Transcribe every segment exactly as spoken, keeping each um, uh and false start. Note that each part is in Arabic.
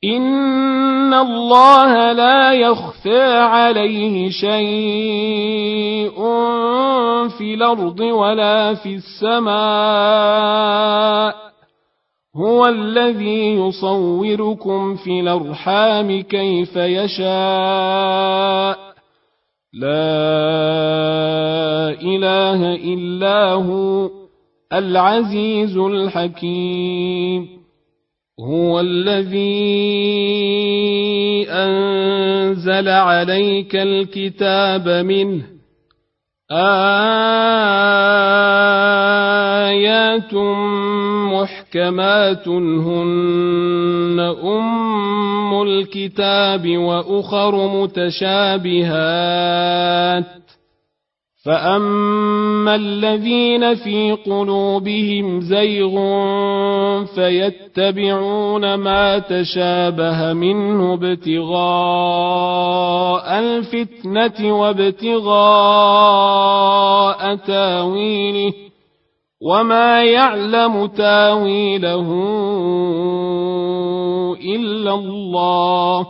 إن الله لا يخفى عليه شيء في الأرض ولا في السماء هو الذي يصوركم في الأرحام كيف يشاء لا إله إلا هو العزيز الحكيم هو الذي أنزل عليك الكتاب منه آيات محكمات هن أم الكتاب وأخر متشابهات فأما الذين في قلوبهم زيغ فيتبعون ما تشابه منه ابتغاء الفتنة وابتغاء تاويله وما يعلم تاويله إلا الله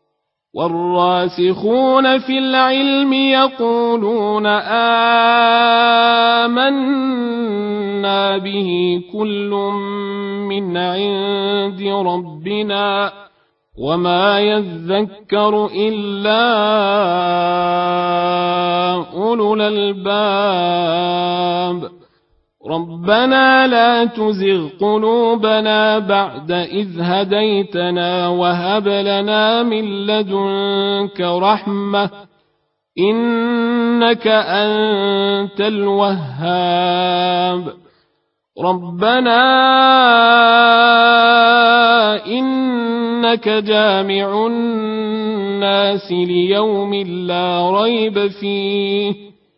والراسخون في العلم يقولون آمنا به كل من عند ربنا وما يذكر إلا أولو الألباب ربنا لا تزغ قلوبنا بعد إذ هديتنا وهب لنا من لدنك رحمة إنك أنت الوهاب ربنا إنك جامع الناس ليوم لا ريب فيه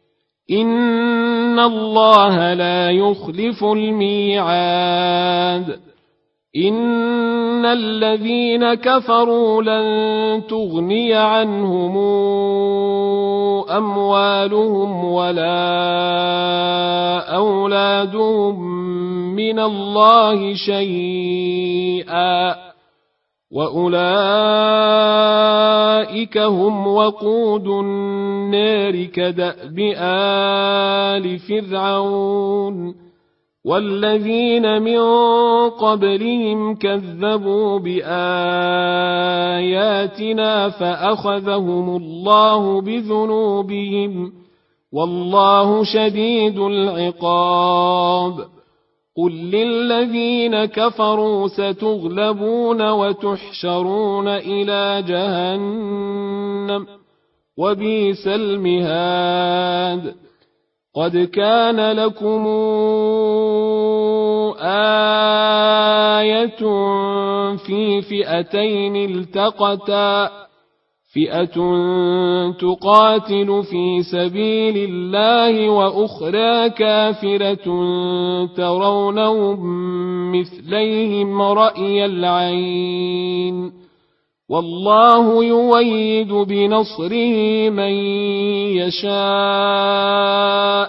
إن الله لا يخلف الميعاد إن الذين كفروا لن تغني عنهم أموالهم ولا أولادهم من الله شيئا وأولئك هم وقود النار كدأب آل فرعون والذين من قبلهم كذبوا بآياتنا فأخذهم الله بذنوبهم والله شديد العقاب قل للذين كفروا ستغلبون وتحشرون إلى جهنم وبئس المهاد قد كان لكم آية في فئتين التقتا فئة تقاتل في سبيل الله وأخرى كافرة ترونهم مثليهم رأي العين والله يؤيد بنصره من يشاء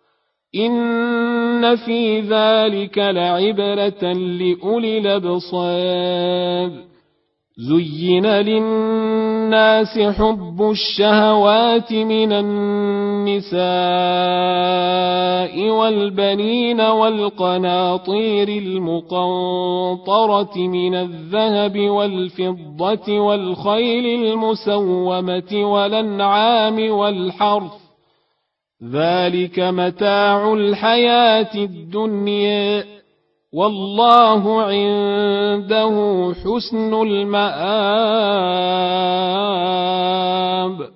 إن في ذلك لعبرة لأولي الأبصار زين للناس حب الشهوات من النساء والبنين والقناطير المقنطرة من الذهب والفضة والخيل المسومة والأنعام والحرث ذلك متاع الحياة الدنيا والله عنده حسن المآب